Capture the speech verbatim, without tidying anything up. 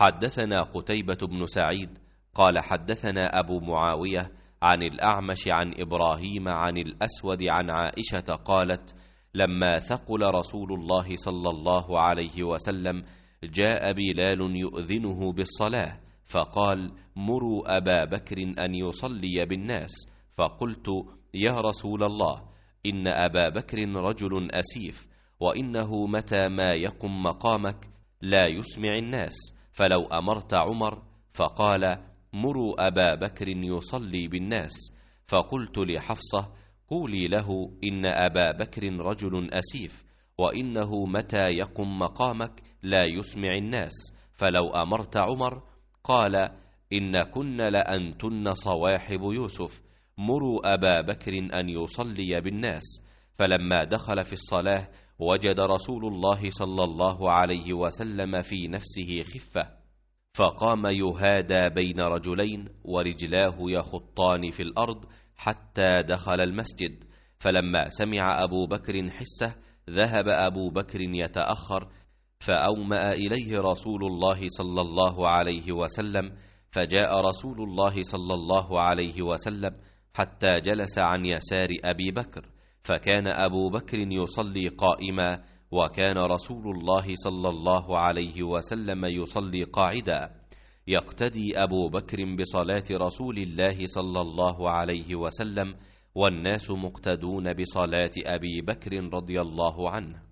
حدثنا قتيبة بن سعيد قال حدثنا أبو معاوية عن الأعمش عن إبراهيم عن الأسود عن عائشة قالت: لما ثقل رسول الله صلى الله عليه وسلم جاء بلال يؤذنه بالصلاة، فقال: مروا أبا بكر أن يصلي بالناس. فقلت: يا رسول الله، إن أبا بكر رجل أسيف، وإنه متى ما يقم مقامك لا يسمع الناس، فلو أمرت عمر. فقال: مروا أبا بكر يصلي بالناس. فقلت لحفصة: قولي له إن أبا بكر رجل أسيف، وإنه متى يقم مقامك لا يسمع الناس، فلو أمرت عمر. قال: إن كن لأنتن صواحب يوسف، مروا أبا بكر أن يصلي بالناس. فلما دخل في الصلاة وجد رسول الله صلى الله عليه وسلم في نفسه خفة، فقام يهادى بين رجلين ورجلاه يخطان في الأرض حتى دخل المسجد. فلما سمع أبو بكر حسه ذهب أبو بكر يتأخر، فأومأ إليه رسول الله صلى الله عليه وسلم، فجاء رسول الله صلى الله عليه وسلم حتى جلس عن يسار أبي بكر، فكان أبو بكر يصلي قائما، وكان رسول الله صلى الله عليه وسلم يصلي قاعدا، يقتدي أبو بكر بصلاة رسول الله صلى الله عليه وسلم، والناس مقتدون بصلاة أبي بكر رضي الله عنه.